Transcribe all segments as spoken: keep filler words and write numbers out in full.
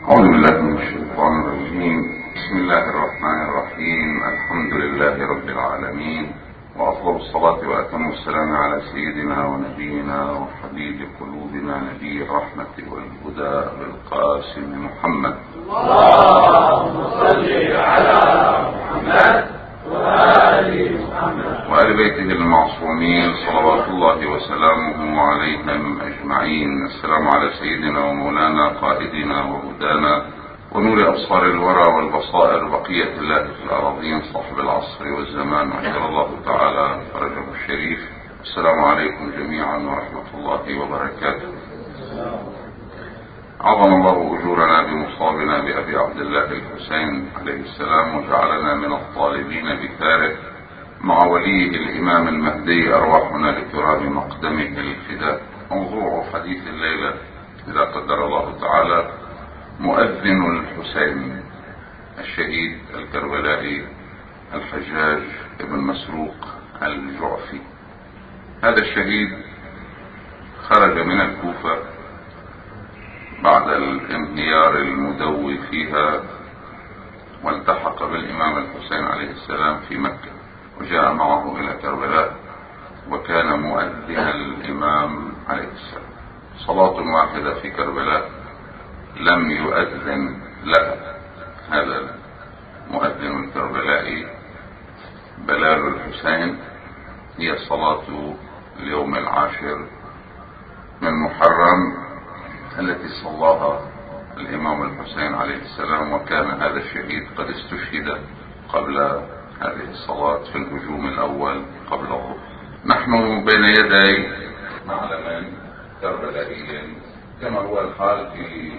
أعوذ بالله من الشيطان الرجيم. بسم الله الرحمن الرحيم. الحمد لله رب العالمين، وأفضل الصلاة وأتم السلام على سيدنا ونبينا وحبيب قلوبنا نبي الرحمة والهدى بالقاسم محمد. اللهم صل على محمد وآل محمد وآل بيته المعصومين صلوات الله وسلامه عليهم أجمعين. السلام على سيدنا ومولانا قائدنا وهدانا ونور أبصار الورى والبصائر بقية الله في الأراضين صاحب العصر والزمان عجل الله تعالى فرجه الشريف. السلام عليكم جميعا ورحمة الله وبركاته. عظم الله أجورنا بمصابنا بأبي عبد الله الحسين عليه السلام، وجعلنا من الطالبين بثاره مع وليه الإمام المهدي أرواحنا لتراب مقدمه الفداء. موضوع حديث الليلة إذا قدر الله تعالى مؤذن الحسين الشهيد الكربلائي الحجاج ابن مسروق الجعفي. هذا الشهيد خرج من الكوفة بعد الانهيار المدوي فيها، والتحق بالإمام الحسين عليه السلام في مكة، وجاء معه إلى كربلاء، وكان مؤذن الإمام عليه السلام. صلاة واحدة في كربلاء لم يؤذن لها هذا المؤذن الكربلائي بلال الحسين، هي صلاة اليوم العاشر من محرم التي صلاها الإمام الحسين عليه السلام، وكان هذا الشهيد قد استشهد قبل هذه الصلاة في الهجوم الأول قبل الظهر. نحن بين يدي معلم كربلائي كما هو الحال في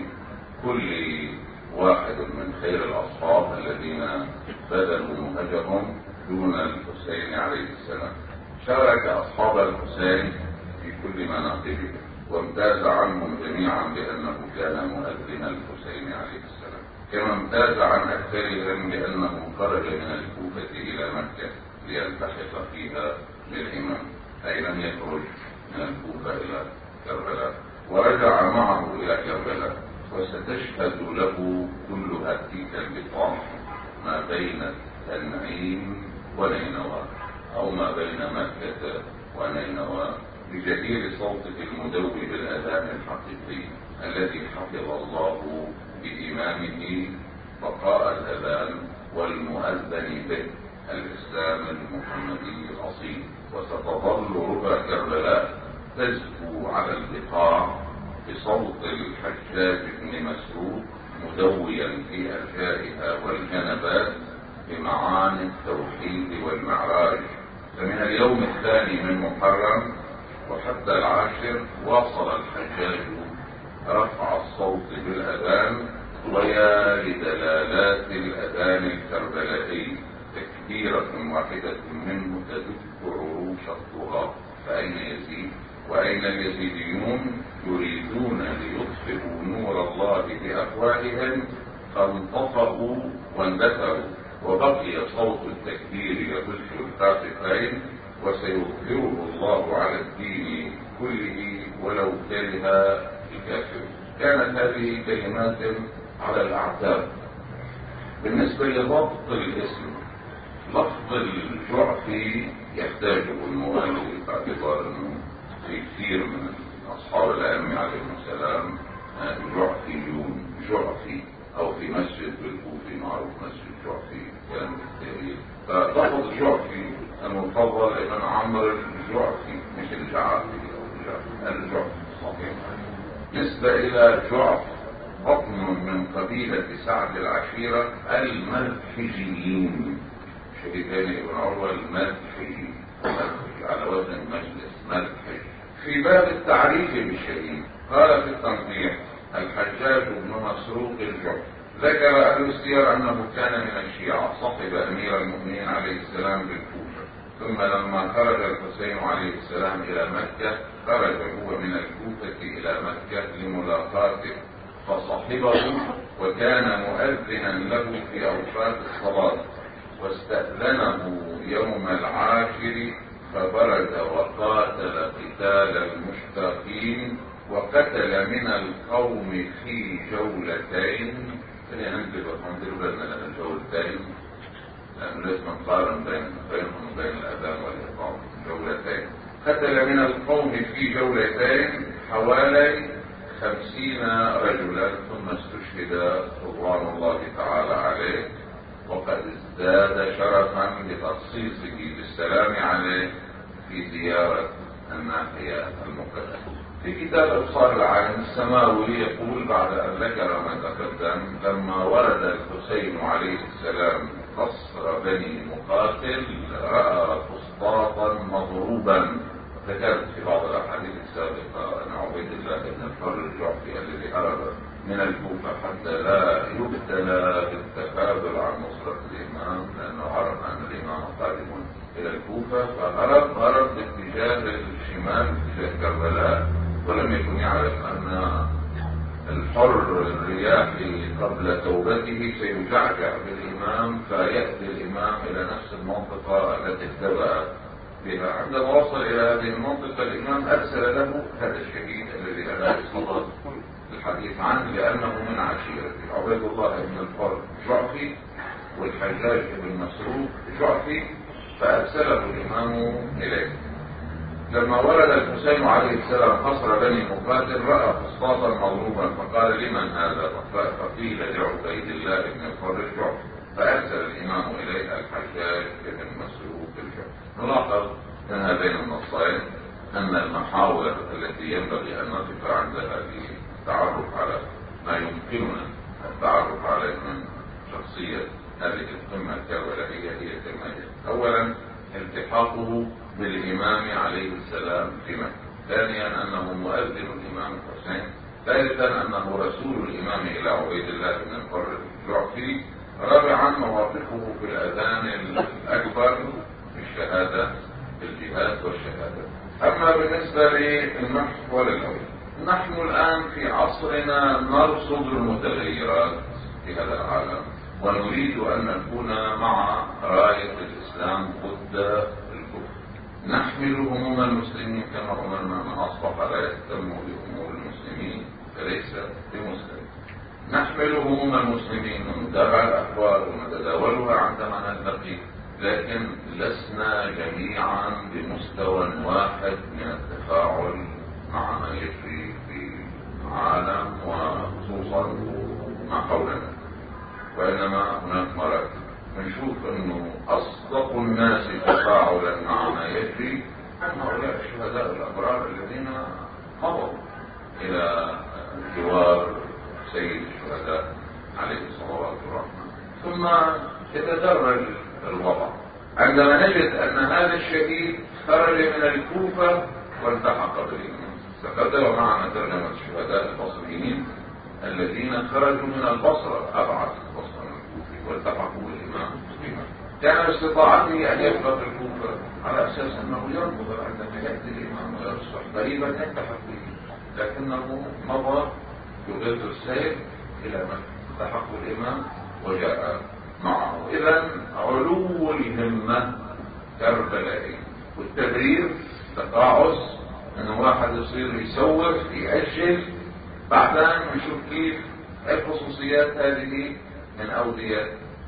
كل واحد من خير الأصحاب الذين بذلوا مهجهم دون الحسين عليه السلام. شارك أصحاب الحسين في كل مناقبهم، وامتاز عنهم جميعا بأنه كان مؤذن الحسين عليه السلام، كما امتاز عن أكثرهم بأنه خرج من الكوفة إلى مكة ليلتحق فيها بالإمام، أي لم يخرج من الكوفة إلى كربلاء، ورجع معه إلى كربلاء. وستشهد له كلها تلك البقاع ما بين تنعيم ونينوى، أو ما بين مكة ونينوى، بجدير صوته المدوي بالأذان الحقيقي الذي حفظ الله بإمامه بقاء الأذان والمؤذن به الإسلام المحمدي الأصيل. وستظل ربع كربلاء تزهو على البقاع بصوت الحجاج بن مسروق مدويا في أرجائها والجنبات بمعاني التوحيد والمعراج. فمن اليوم الثاني من محرم وحتى العاشر واصل الحجاج رفع الصوت بالأذان، ويا لدلالات الأذان الكربلائي تكبيرة واحدة منه تدك عروش الطغاة. فأين يزيد وأين اليزيديون يريدون ليطفئوا نور الله بأفواههم، فانطفأوا واندثروا، وبقي صوت التكبير يبث الخافقين، وسيظهره الله على الدين كله ولو كره الكافر. كانت هذه كلمات على الأعتاب. بالنسبة لضبط الاسم، لفظ الجعفي يحتاجه المؤلف باعتبار انه في كثير من اصحاب الائمه عليهم السلام جعفيون، جعفي، او في مسجد بالكوفي معروف مسجد جعفي كلام بالتاريخ. فلفظ جعفي المفضل ابن عمرو الجعفي، مش الجعفي او الجعفي صحيح. نسبة الى جعف بطن من قبيلة سعد العشيرة المرحجيين، شهيدان ابن عروة المرحجي، على وزن مجلس مرحج. في باب التعريف بالشهيد قال في التنقيح الحجاج بن مسروق الجعفي. ذكر أهل السير أنه كان من الشيعة، صحب أمير المؤمنين عليه السلام بالكوفة، ثم لما خرج الحسين عليه السلام إلى مكة خرج هو من الكوفة إلى مكة لملاقاته، فصحبه وكان مؤذنا له في أوقات الصلاة، واستأذنه يوم العاشر فبرز وقاتل قتال المشتاقين وقتل من القوم في جولتين. خلينا ننزل وننزل بالنا الجولتين لأنه لازم نقارن بين بينهم وبين الأذان والإقامة. جولتين. قتل من القوم في جولتين حوالي خمسين رجلا ثم استشهد رضوان الله تعالى عليه، وقد ازداد شرفا بتخصيصه بالسلام عليه في زيارة الناحية المقدسة. في كتاب أبصار العين السماوي يقول بعد أن ذكر ما تقدم: لما ورد الحسين عليه السلام قصر بني مقاتل رأى فسطاطا مضروبا. ذكرت في بعض الأحاديث السابقة أن عبيد الله بن الحر الجعفي الذي هرب من الكوفة حتى لا يبتلى بالتكابر عن نصرة الإمام، لأنه عرف أن الإمام قادم إلى الكوفة فهرب هرب باتجاه الشمال اتجاه كربلاء، ولم يكن يعرف أن الحر الرياحي قبل توبته سيجعجع بالإمام فيأتي الإمام إلى نفس المنطقة التي اختبأ بها. عندما وصل إلى هذه المنطقة الإمام أرسل له هذا الشهيد الذي أنا أصدر الحديث عنه لأنه من عشيرته، عبيد الله بن الحر جعفي والحجاج بن مسروق جعفي، فأرسله الإمام إليه. لما ولد الحسين عليه السلام قصر بني مقاتل رأى فسطاطا مضروبا فقال: لمن هذا؟ فقيل لعبيد الله بن الحر الجعفي، فأرسل الإمام إليه الحجاج بن مسروق الجعفي. نلاحظ من هذين النصين أن المحاور التي ينبغي أن نقف عندها للتعرف على ما يمكننا التعرف عليه من شخصية هذه القمة الكربلائية هي كالتالي: أولا التحاقه بالإمام عليه السلام في مكة. ثانيا أنه مؤذن الإمام الحسين. ثالثا أنه رسول الإمام إلى عبيد الله بن الحر الجعفي. رابعا مواقفه في الأذان الأكبر بالشهادة بالجهاد والشهادة. أما بالنسبة للمحور الأول، نحن الآن في عصرنا نرصد المتغيرات في هذا العالم ونريد أن نكون مع راية الإسلام ضد الكفر. نحمل هموم المسلمين كما أمرنا: من أصبح لا يهتم بأمور المسلمين فليس بمسلم. نحمل هموم المسلمين ونتابع الأخبار ونتداولها عندما نلتقي، لكن لسنا جميعا بمستوى واحد من التفاعل مع ما يجري في العالم وخصوصا ما حولنا، وإنما هناك مراتب. نشوف أنه أصدق الناس تفاعلا مع ما يجري هم هؤلاء الشهداء الأبرار الذين مضوا إلى جوار سيد الشهداء عليه الصلوات والرحمة. ثم يتدرج الوضع عندما نجد أن هذا الشهيد خرج من الكوفة والتحق بالإمام. تقدم معنا ترجمة الشهداء البصريين الذين خرجوا من البصرة، أبعد البصرة من الكوفة، والتحقوا بالإمام مسلما. كان باستطاعته أن يبقى في الكوفة على أساس أنه ينظر عندما يأتي الإمام ويصبح قريبا يلتحق به، لكنه مضى يغير السير إلى مكة، التحق بالإمام وجاء معه. إذا علو الهمة كربلائي، والتبرير تقاعس، أن واحد يصير يسوف يأجل بعدين نشوف كيف الخصوصيات هذه من أودية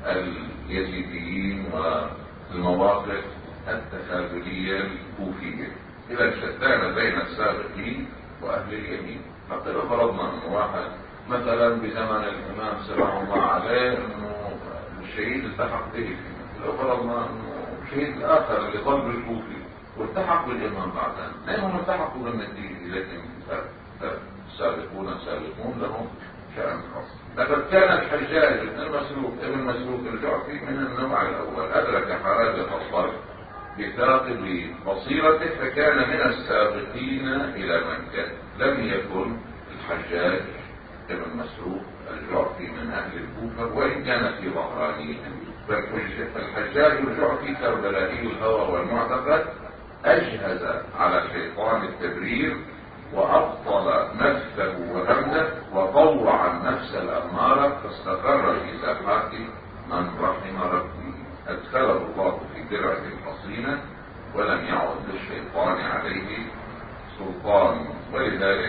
اليزيديين والمواقف التخاذلية الكوفية. إذا شتان بين السابقين وأهل اليمين. حتى لو فرضنا أن واحد مثلا بزمن الإمام سلام الله عليه أنه الشهيد التحق به، لو فرضنا أنه الشهيد الآخر اللي ضل بالكوفي والتحق بالإمام بعدين، لأنهم التحقوا بالنتيجة، لكن السابقون سابقون لهم شأن خاص. لقد كان الحجاج بن المسروق ابن مسروق الجعفي من النوع الأول، أدرك حرادة الصرف بثاقب بصيرته فكان من السابقين إلى مكة. لم يكن الحجاج ابن مسروق الجعفي من أهل الكوفة وإن كان في ظهرانيهم، فالحجاج الجعفي كربلائي الهوى والمعتقد أجهز على شيطان التبرير وأبطل نفسه وهمه وطوع النفس الأمارة فاستقر في ساحات من رحم ربي. أدخله الله في درعه الحصينة ولم يعد للشيطان عليه سلطان. ولذلك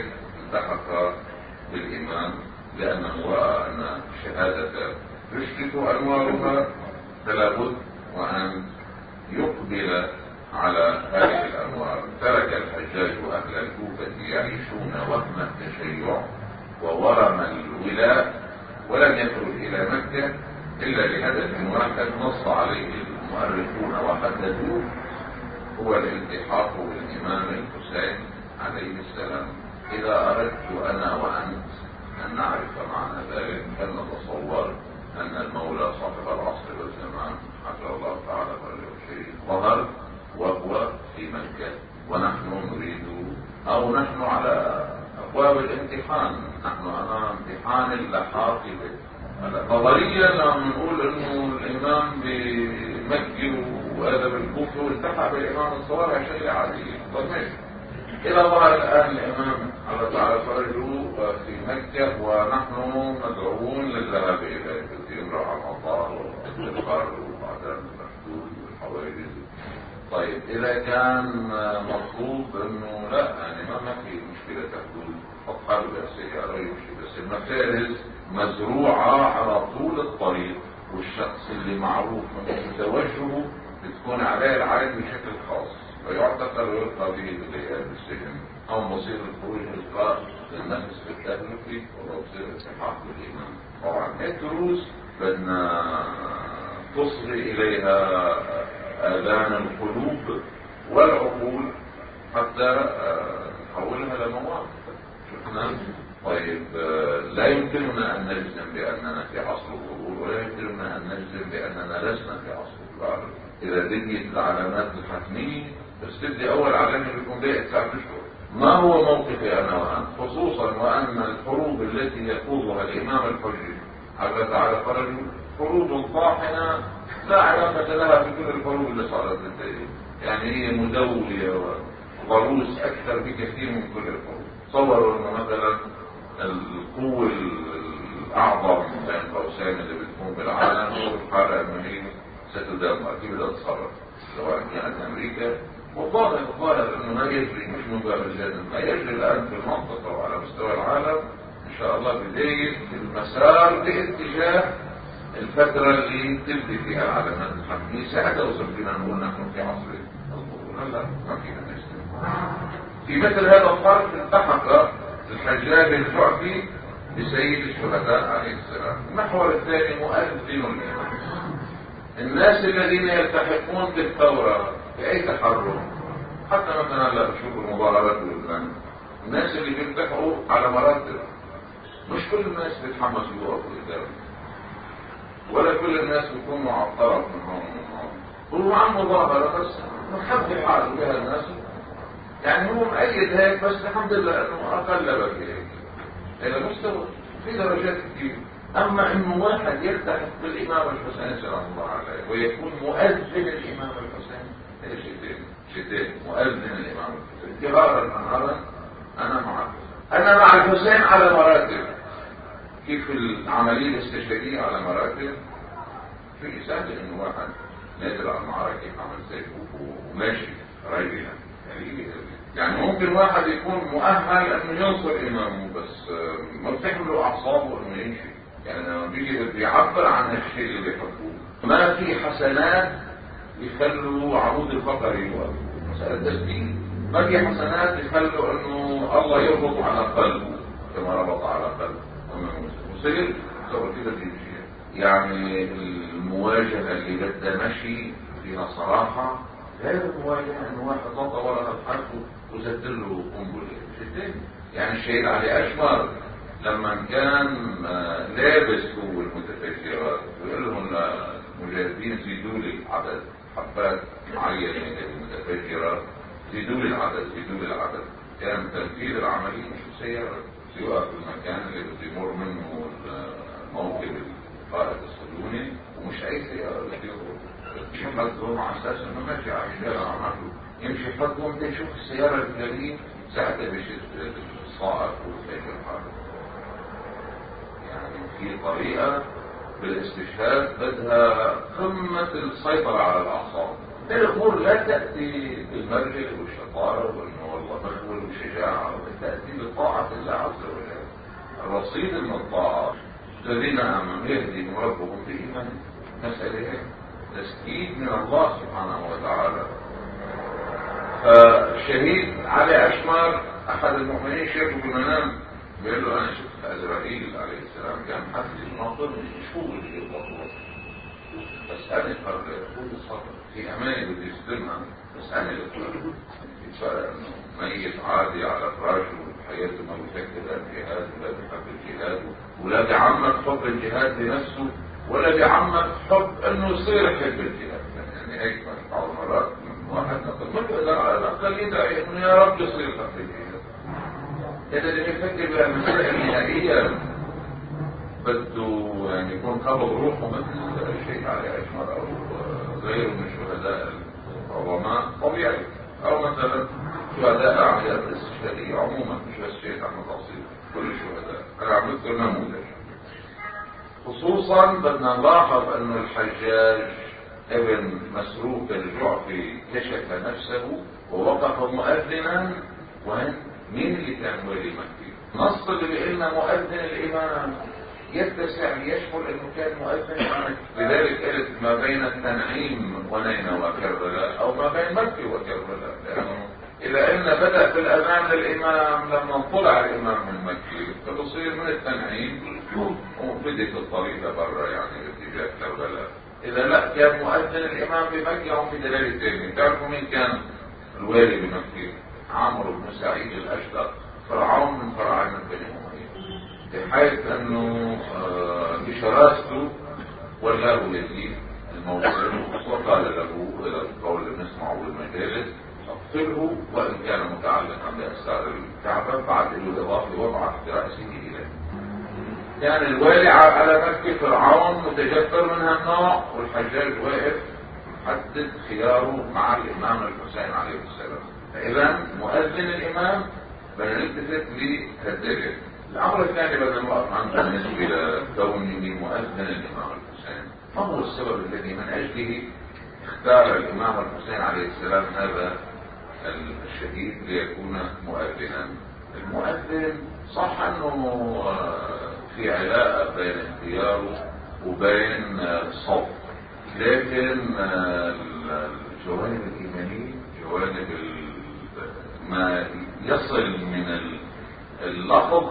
التحق بالإمام لأنه رأى أن الشهادة تشرف أنوارها، فلا بد وأن يقبل على هذه الأنوار. ترك الحجاج أهل الكوفة يعيشون وهم التشيع وورم الولاء، ولم يخرج إلى مكة إلا لهدف واحد نص عليه المؤرخون وحددوه، هو الالتحاق بالإمام الحسين عليه السلام. إذا أردت أنا وأنت أن نعرف معنى ذلك فلنتصور أن المولى صاحب العصر والزمان حفظه الله تعالى فرجه الشريف ظهر وهو في مكة، ونحن نريد أو نحن على أبواب الامتحان، نحن أمام امتحان اللحاق به. نظريا لما نقول إنه الإمام بمكة وهذا بالكوفة والتحق بالإمام الصوارع شيء عادي. طيب ماشي، إذا ظهر الآن الإمام على تعالى فرجه في مكة ونحن مدعوون للذهاب إليه يمرع على المطار والاستغفار وعدم المحدود والحوادث. طيب إذا كان مطلوب إنه لا يعني ما في مشكلة حدود أصحاب السيارة يمشي، بس المفارز مزروعة على طول الطريق، والشخص اللي معروف من توجهه بتكون عليه العين بشكل خاص ويعتقل ويلقى به بليالي السجن، أو مصير الخروج إلقاء للنفس في التهلكة ولو مصير التحاق بالإمام. طبعا هيك دروس بدنا تصغي إليها آذان القلوب والعقول حتى نحولها لمواقف. شفنا؟ طيب لا يمكننا أن نجزم بأننا في عصر الغرور، ولا يمكننا أن نجزم بأننا لسنا في عصر الغرور. إذا بديت العلامات الحتمية بس تبدي أول علامة بيكون بيئة تسعة أشهر. ما هو موقفي أنا وأنت، خصوصا وأن الحروب التي يخوضها الإمام الحجي حتى تعالى فرجه حروب طاحنة لا علاقة لها بكل الحروب اللي صارت بالتاريخ، يعني هي مدوية وضروس أكثر بكثير من كل الحروب. تصوروا أنه مثلا القوة الأعظم بين قوسين اللي بتكون بالعالم هو الحالة أنه هي ستدمر كيف بدها تتصرف، سواء كانت أمريكا. والظاهر الظاهر أنه ما يجري مش من باب الجدل، ما يجري الآن في المنطقة وعلى مستوى العالم إن شاء الله بداية المسار باتجاه الفترة اللي تبدي فيها العلامات الحتمية. سأتوصل فينا نقول نحن في عصر الظهور، هلا ما فينا نجزم. في مثل هذا الظرف التحق الحجاج الجعفي بسيد الشهداء عليه السلام. المحور الثاني مؤذن الإمام. الناس الذين يلتحقون بالثورة في أي تحرك، حتى مثلا لا بشوف المظاهرات بلبنان، الناس اللي بيلتحقوا على مراتب، مش كل الناس بيتحمسوا يوقفوا قدام، ولا كل الناس بيكونوا معطرة من هون ومن هون. هو عم مظاهرة بس مخبي حاله بها الناس، يعني هو مؤيد هيك بس الحمد لله انه اقل بك هيك الى مستوى في درجات كثير. اما انه واحد يلتحق بالامام الحسين سلام الله عليه ويكون مؤذن الامام الحسين، هي شيئين شيئين مؤذن الامام الحسين فرارا نهارا. انا مع انا مع الحسين على مراتب، كيف العمليه الاستشهاديه على مراتب. في سهل انه واحد نازل على المعركه عمل سيفه وماشي رايبها، يعني ممكن واحد يكون مؤهل انه ينصر امامه بس ما بتحمله اعصابه انه يمشي، يعني لما بيجي بيعبر عن الشيء اللي بيحبوه. ما في حسنات يخلوا عمود الفقر يوقف، مسألة تثبيت. ما في حسنات يخلوا انه الله يربط على قلبه كما ربط على قلبه وصير صور كده بيمشي. يعني المواجهة اللي بدها مشي فيها صراحة غير المواجهة انه واحد نطى ورا الحرب وزدت له قنبله. شتين يعني الشهيد علي اشمر لما كان لابس هو المتفجرات ويقول لهم للمجاهدين زيدوا لي عدد حبات معينه من المتفجرات، زيدوا لي العدد زيدوا لي العدد. كان تنفيذ العمليه مش سياره سيوقف في المكان اللي بده يمر منه موكب القائد الصهيوني ومش اي سياره بده يمر، يمشي حدهم على اساس انه ماشي على الشارع عمله يمشي حدهم ده يشوف السياره الفلانيه ساعتها بيشد الصائب وسيف الحرب. يعني في طريقه بالاستشهاد بدها قمه السيطره على الاعصاب. الامور لا تاتي بالمرجل والشطاره وانه والله بخول والشجاعة تأتي بطاعة الله عز وجل. الرصيد من الطاعة الذين آمنوا يهديهم ربهم بإيمان، مسألة تسكيت من الله سبحانه وتعالى. فالشهيد علي أشمر أحد المؤمنين شافه بالمنام بيقول له أنا شفت أزرائيل عليه السلام كان حاسس ناطرني شو اللي يطلع، بس أنا قرر يقول الصبر في أماني بدي يسلمها، بس أنا اللي قرر الفرق إنه ميت عادي على فراشه وحياته ما بيفكر الجهاد ولا بيحب الجهاد ولا بيعمق حب الجهاد لنفسه ولا بيعمق حب إنه يصير يحب الجهاد. يعني هيك بعض المرات واحد نقول ما بيقدر على الأقل يدعي إنه يا رب يصير يحب الجهاد. إذا اللي بيفكر بالمسألة النهائية بده يعني يكون قبض روحه مثل الشيخ علي أشمر أو غيره من شهداء العظماء طبيعي، أو مثلا شهداء العمليات الاستشهادية عموما مش بس الشيخ أحمد عصير، كل الشهداء. أنا عملت نموذج. خصوصا بدنا نلاحظ أن الحجاج ابن مسروق الجعفي كشف نفسه ووقف مؤذنا. وين؟ مين اللي كان ولي مكي؟ نص اللي بيقلنا مؤذن الإمام يتسع يشمل انه كان مؤذن. لذلك قلت ما بين التنعيم ونينوى وكربلاء او ما بين مكة وكربلاء، لانه اذا ان بدأ في الاذان للامام لما طلع الامام من مكة فبصير من التنعيم وبدت الطريقة برا يعني باتجاه كربلاء. اذا لا كان مؤذن الامام بمكة هم في دلالة ثانية. تعرفوا مين كان الوالي بمكة؟ عمرو بن سعيد الاشدق، فرعون من فراعنة بني أمية، بحيث انه بشراسته ولاه يزيد الموصل وقال له الى القول اللي بنسمعه بالمجالس اقتله وان كان متعلقا باسرار الكعبه بعد الاضافه وضعت براسه اليه. كان الوالي على مكه فرعون متجبر من هالنوع، والحجاج واقف حدد خياره مع الامام الحسين عليه السلام. فاذا مؤذن الامام بدنا نلتفت لهالدليل. الأمر الثاني بدنا نوقف عنه بالنسبة لكونه مؤذن الإمام الحسين. ما هو السبب الذي من أجله اختار الإمام الحسين عليه السلام هذا الشهيد ليكون مؤذنا؟ المؤذن صح أنه في علاقة بين اختياره وبين الصوت، لكن الجوانب الإيمانية، جوانب ما يصل من اللفظ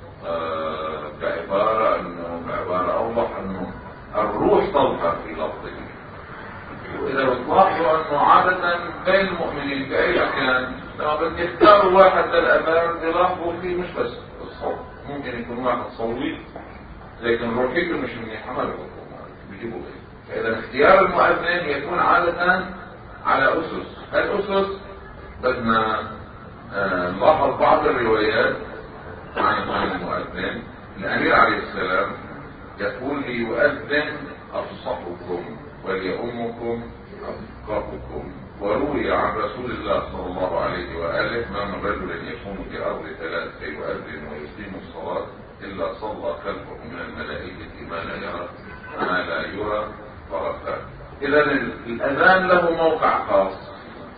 آه بعبارة انه بعبارة اوضح انه الروح تظهر في لفظه. واذا بتلاحظوا انه عادة بين المؤمنين في اي مكان لما بدي يختاروا واحد للاذان بيلاحظوا فيه مش بس الصوت، ممكن يكون واحد صوتي لكن روحيته مش منيحة ما بيجيبوا ايه. فاذا اختيار المؤذن يكون عادة على اسس. هالاسس بدنا آه نلاحظ بعض الروايات عن المؤذن. الأمير عليه السلام يقول ليؤذن أفصحكم وليؤمكم أفقهكم. وروي عن رسول الله صلى الله عليه وآله ما من رجل يكون في أرض ثلاث فيؤذن ويقيم الصلاة إلا صلى خلفه من الملائكة ما لا يرى ما لا يرى طرفا. إذا الأذان له موقع خاص،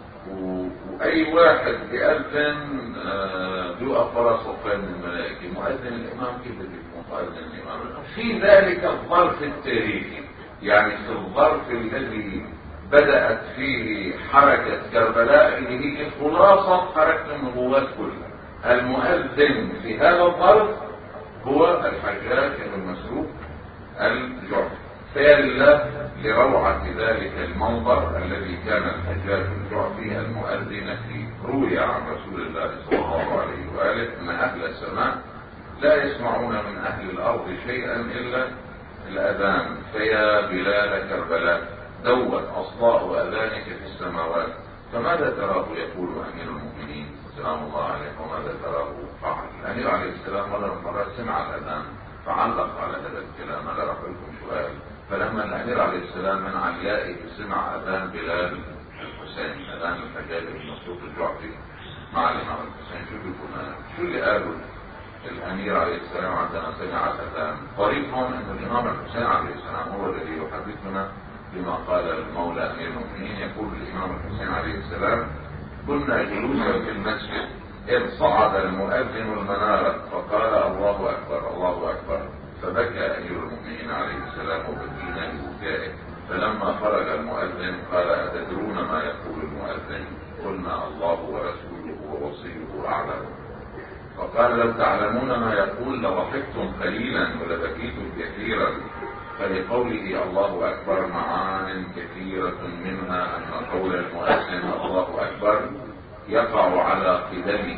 واي واحد بيأذن بيوقف وراء صفين من الملائكة. مؤذن الامام كيف بده يكون مؤذن الامام؟ في ذلك الظرف التاريخي، يعني في الظرف الذي بدأت فيه حركة كربلاء اللي هي خلاصة حركة النبوات كلها. المؤذن في هذا الظرف هو الحجاج بن مسروق الجعفي. فيا لله لروعة ذلك المنظر الذي كان الحجاج الجعفي المؤذن فيه. روي عن رسول الله صلى الله عليه وآله أن أهل السماء لا يسمعون من أهل الأرض شيئا إلا الأذان. فيا بلال كربلاء دوت أصداء أذانك في السماوات فماذا تراه يقول أمير المؤمنين سلام الله عليه وماذا تراه فعل. الأمير عليه السلام مرة من المرات سمع الأذان فعلق على هذا الكلام. أنا راح لكم سؤال. فلما الأمير عليه السلام من عليائه سمع أذان بلال الحسين أذان الحجاج بن مسروق الجعفي مع الإمام الحسين شو بيقولون؟ شو اللي قالوا الأمير عليه السلام عندما سمع الأذان؟ طريقهم أن الإمام الحسين عليه السلام هو الذي يحدثنا بما قال المولى أمير المؤمنين. يقول الإمام الحسين عليه السلام كنا جلوسا في المسجد إذ صعد المؤذن المنارة فقال الله أكبر الله أكبر، فبكى أمير المؤمنين عليه السلام وبكينا ببكائه. فلما خرج المؤذن قال: أتدرون ما يقول المؤذن؟ قلنا: الله ورسوله ووصيه أعلم. فقال: لو تعلمون ما يقول لضحكتم قليلا ولبكيتم كثيرا. فلقوله الله أكبر معان كثيرة، منها أن قول المؤذن الله أكبر يقع على قدمه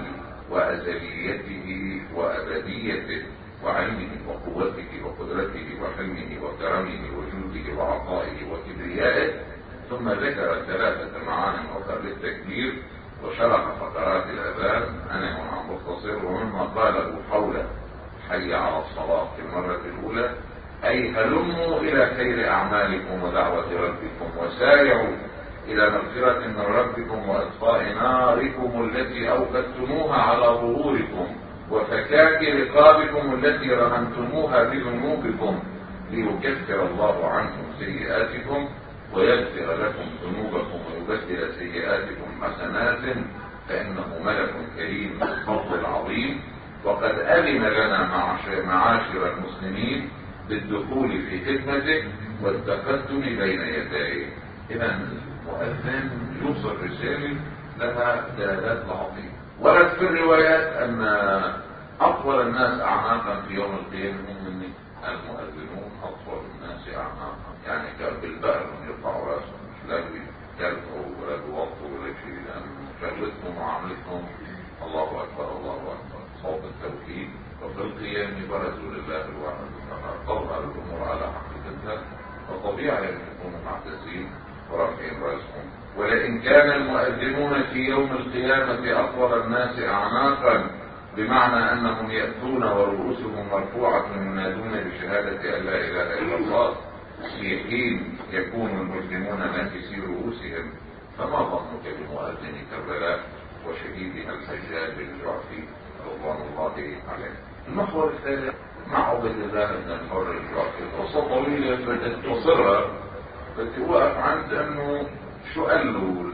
وأزليته وأبديته وعلمه وقوته وقدرته وحلمه وكرمه وجوده وعطائه وكبريائه. ثم ذكر ثلاثة معان أخرى للتكبير وشرح فقرات الأذان. أنا هنا مختصر. ومما قاله حول حي على الصلاة في المرة الأولى أي هلموا إلى خير أعمالكم ودعوة ربكم وسارعوا إلى مغفرة من ربكم وإطفاء ناركم التي أوقدتموها على ظهوركم وفكاك رقابكم التي رهنتموها بذنوبكم ليكفر الله عنكم سيئاتكم ويغفر لكم ذنوبكم ويبدل سيئاتكم حسنات فإنه ملك كريم بالفضل العظيم. وقد أذن لنا معاشر المسلمين بالدخول في خدمته والتقدم بين يديه. إذا المؤذن يوصل رسالة لها دلالات عظيمة. ورد في الروايات أن أطول الناس أعناقا في يوم القيامة هم المؤذنون، أطول الناس أعناقا، يعني كان بالبقر يرفعوا راسهم، مش لا بيكلفوا ولا بيوطوا ولا شيء، لأن شغلتهم وعملتهم الله أكبر الله أكبر صوت التوحيد. وفي القيام برزوا لله الواحد القهار، تظهر الأمور على حقيقتها، وطبيعي أن يكونوا معتزين ورافعين راسهم. ولئن كان المؤذنون في يوم القيامة أطول الناس أعناقا بمعنى أنهم يأتون ورؤوسهم مرفوعة ينادون بشهادة أن لا إله إلا الله في حين يكون المسلمون ناكسي رؤوسهم، فما ظنك بمؤذن كربلاء وشهيدها الحجاج الجعفي رضوان الله عليه. المحور الثالث مع عبد الله بن الحر الجعفي، قصة طويلة بدأت تصرها، بدأت وقف عند أنه شو قال له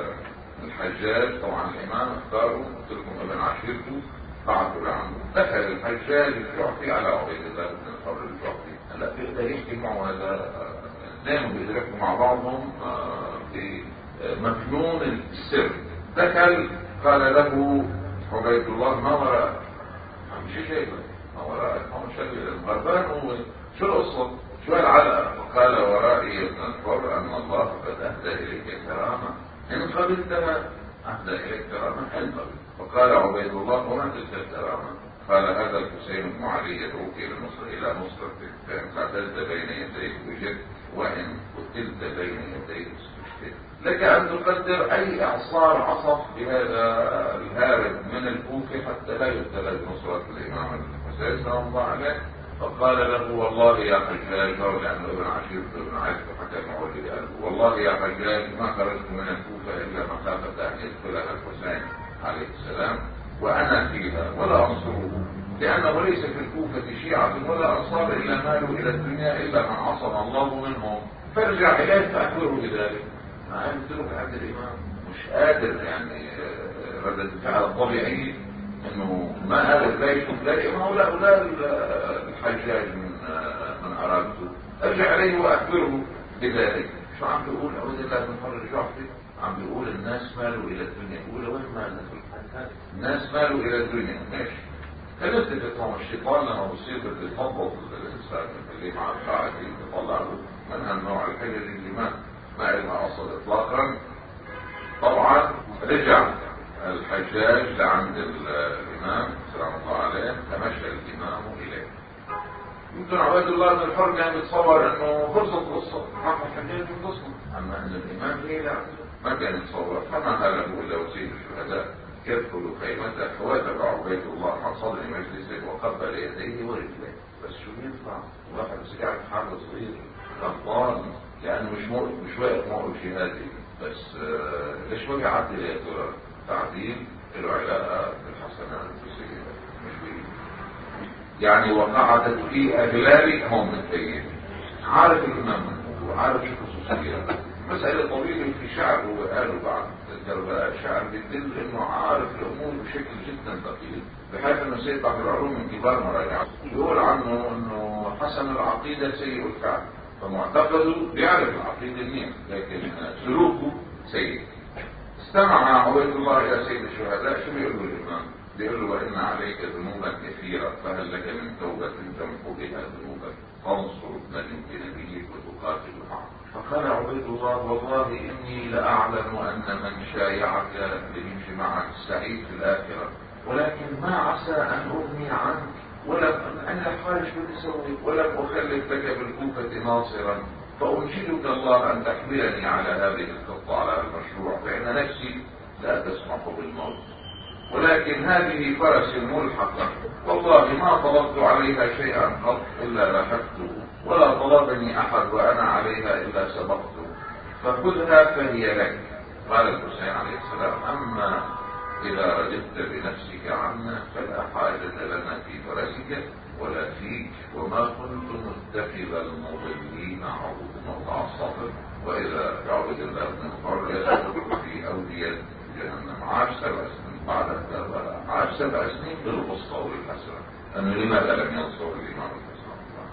الحجاج. طبعا الإمام اختاره، قلت لكم ابن عشيرته بعثوا لعنده. دخل الحجاج الجعفي على عبيد الله بن الحر الجعفي. هلا بيقدر يحكي معه، هذا اثنين بيدركوا مع بعضهم بمكنون السر. دخل قال له عبيد الله: ما وراءك؟ مش شيء ما وراءك، ما شيء الغربان. هو شو القصة؟ شو العلقة؟ فقال: ورائي ابن الحر أن الله قد أهدى إليك كرامة إن قبلتها. أهدى إليك كرامة إن قبلت. فقال عبيد الله: وما تلك الكرامة؟ قال: هذا الحسين بن علي يدعوك إلى نصر إلى نصرتك، فإن قتلت بين يديك وجدت، وإن قتلت بين يديك استشهدت. لك أن تقدر أي إعصار عصف بهذا الهارب من الكوفة حتى لا يبتلى بنصرة الإمام الحسين سلام الله عليه. فقال له: والله يا حجاج، هو لأنه ابن عشير ابن عيسى فحكى معولي قال: والله يا حجاج ما خرجت من الكوفة إلا مخافة أن يدخلها الحسين عليه السلام وأنا فيها ولا أنصره، لأنه ليس في الكوفة شيعة ولا أنصار إلا مالوا إلى الدنيا إلا من عصم الله منهم، فارجع إليه فأخبره بذلك. ما قلت له عند الإمام مش قادر، يعني ردة الفعل الطبيعي انه ما قال ازاي تلاقي ما هو لا ولا الحجاج من من ارادته. ارجع اليه واخبره بذلك. شو عم بيقول عبد الله بن الحر الجعفي؟ عم بيقول الناس مالوا الى الدنيا. يقول وين مالنا الناس مالوا الى الدنيا؟ ماشي. فنثبت هون الشيطان لما بصير بده يفضل الانسان اللي مع القاعدين يطلع له من هالنوع الحجج اللي ما ما لها اصل اطلاقا. طبعا رجع الحجاج لعند الإمام سلام الله عليه، تمشى الإمام إليه. يمكن عبيد الله بن الحر كان يتصور أنه فرصة قصة راح الحجاج من قصة، أما أن الإمام إلى ما كان يتصور. فما هله إلا وسيل الشهداء يدخل خيمته فوثب عبيد الله عن صدر مجلسه وقبل يديه ورجليه. بس شو ينفع واحد بس قاعد حاجة صغير غلطان لأنه مش موقف مش واقف موقف جهادي. بس آه ليش ما يعدل يا ترى؟ تعديل له علاقة بالحسنات والسيئات مش بيه. يعني وقعدت في أغلال هم التين. عارف الإمام وعارف شو خصوصيات مسألة طويلة في شعر وقالوا بعد كربلاء شعر بيدل انه عارف الامور بشكل جدا دقيق، بحيث انه سيد بعض العلوم من كبار مراجعه يقول عنه انه حسن العقيدة سيء الفعل، فمعتقده بيعرف العقيدة منيح لكن سلوكه سيء. استمع عبيد الله الى سيد الشهداء، شو بيقول له الامام؟ بيقول له وان عليك ذنوبا كثيرة فهل لك من توبة تمحو بها ذنوبك فانصر ابن بنبيك وتقاتل معه. فقال عبيد الله والله اني لاعلم ان من شايعك ليمشي معك سعيد في الاخرة، ولكن ما عسى ان اغني عنك ولم انا خارج بدي اسوي ولم اخلف لك بالكوفة ناصرا، فانشدك الله ان تحملني على هذه الخطة على المشروع، فان نفسي لا تسمح بالموت، ولكن هذه فرس ملحقة والله ما طلبت عليها شيئا قط الا لحقته، ولا طلبني احد وانا عليها الا سبقته، فخذها فهي لك. قال الحسين عليه السلام اما اذا رددت بنفسك عنا فلا حاجة لنا في فرسك ولا فيك، وما كنت متخذ المضلين عروض موضع الصبر. واذا عبد الله بن الحر يدخل في اودية جهنم عاش سبع سنين بعد كربلاء، عاش سبع سنين بالغصة والحسرة، انه لماذا لم ينصر الامام الحسين؟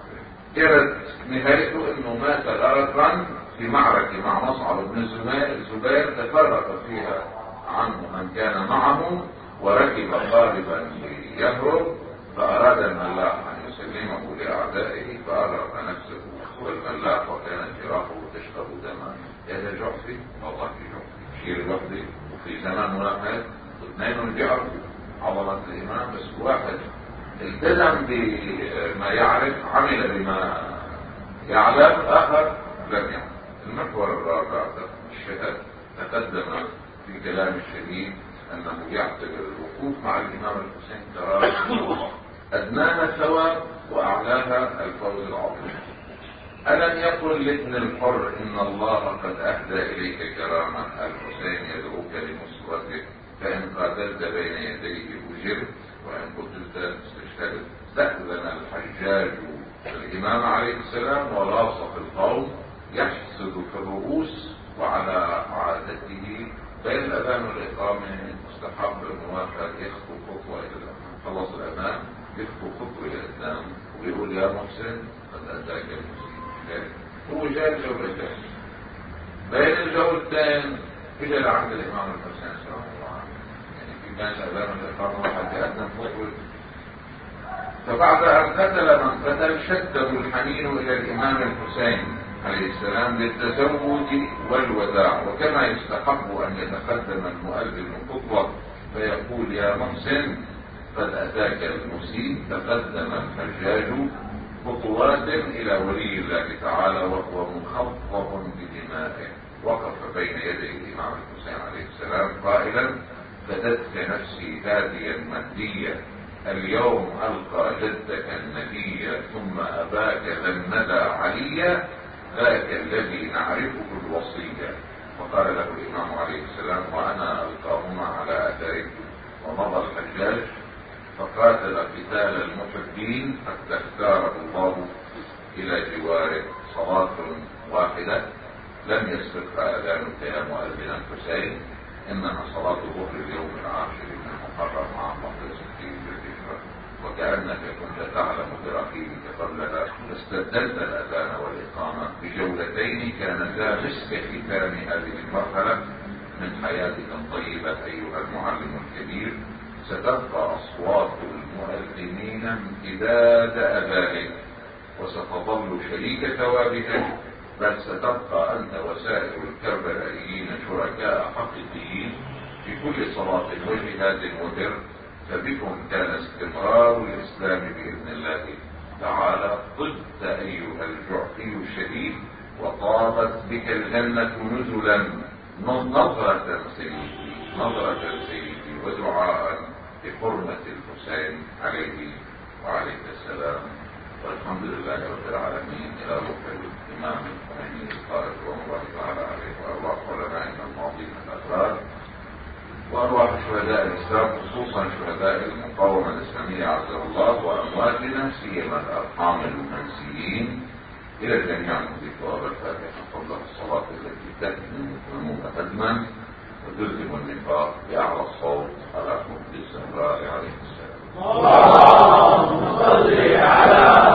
كانت نهايته انه مات غرقا في معركة مع مصعب بن الزبير تفرق فيها عنه من كان معه، وركب قاربا ليهرب فاراد الملاح ان يسلمه لاعدائه فاغرق نفسه والملاح وكانت جراحه تشرب دما. هذا جحفي والله في جحفي شير جحفي، وفي زمن واحد اثنين بيعرفوا عضلة الامام، بس واحد التزم بما يعرف عمل بما يعلم، اخر لم يعلم. المحور الرابع الشهادة تقدم في كلام الشهيد انه يعتبر الوقوف مع الامام الحسين كرامة ادناها ثواب واعلاها الفوز العظيم. الم يقل لابن الحر ان الله قد اهدى اليك كرامة الحسين يدعوك لنصرته، فان قاتلت بين يديه اجرت وان قتلت استشهدت. استأذن الحجاج الامام عليه السلام ولاصق القوم يحسد في الرؤوس، وعلى عادته بين الاذان والاقامه مستحب انه واحد يخطو خطوه الى الامام، خلص الاذان يخطو خطوه الى الامام ويقول يا محسن قد اتاك المسلم. هو جاء جولتين، بين الجولتين اجى لعند الامام الحسين صلى الله عليه وسلم، يعني في بين الاذان والاقامه واحد يأذن خطوه. فبعد ان قتل من قتل شده الحنين الى الامام الحسين عليه السلام للتزوج والوداع، وكما يستحب ان يتقدم المؤذن خطوة فيقول يا محسن قد اتاك المسيء، تقدم الحجاج خطوات الى ولي الله تعالى وهو مخضب بدمائه، وقف بين يدي الامام الحسين عليه السلام قائلا فدتك نفسي هاديا مهديا، اليوم القى جدك النبي ثم اباك ذا الندى عليا، ذاك الذي نعرفه الوصية. فقال له الامام عليه السلام وانا القاهما على اثرك. ومضى الحجاج فقاتل قتال المحبين حتى اختاره الله الى جواره. صلاة واحدة لم يسبقها اذانك يا مؤذن الحسين، انما صلاة ظهر اليوم العاشر من المحرم عام واحد وستين بالهجرة، وكأنك كنت تعلم برقيبك قبلها فاستبدلت الاذان والاقامة بجولتين كانتا مسك ختام هذه المرحلة من حياتك الطيبة ايها المعلم الكبير. ستبقى اصوات المؤذنين امتداد اذانك وستظل شريك ثوابها، بل ستبقى انت وسائر الكربلائيين شركاء حقيقيين في كل صلاة وجهاد وبر، فبكم كان استمرار الاسلام باذن الله تعالى. طبت ايها الجعفي الشهيد وطابت بك الجنة نزلا. نظرة سيدي نظرة سيدي ودعاء بحرمة الحسين عليه وعليه السلام. والحمد لله رب العالمين. الى روح الامام الخميني القائد رحمه الله تعالى عليه وارواح علمائنا الماضين الاخرار وارواح شهداء الاسلام خصوصا شهداء المقاومه الاسلاميه عز الله، وامواتنا سيما الارحام المنسيين إلى الجميع نهدي ثواب الفاتحة فضل الصلاة التي تأتي ذنوب أدنى وتلزم النفاق بأعلى الصوت على حب الزهراء عليه السلام. اللهم صل على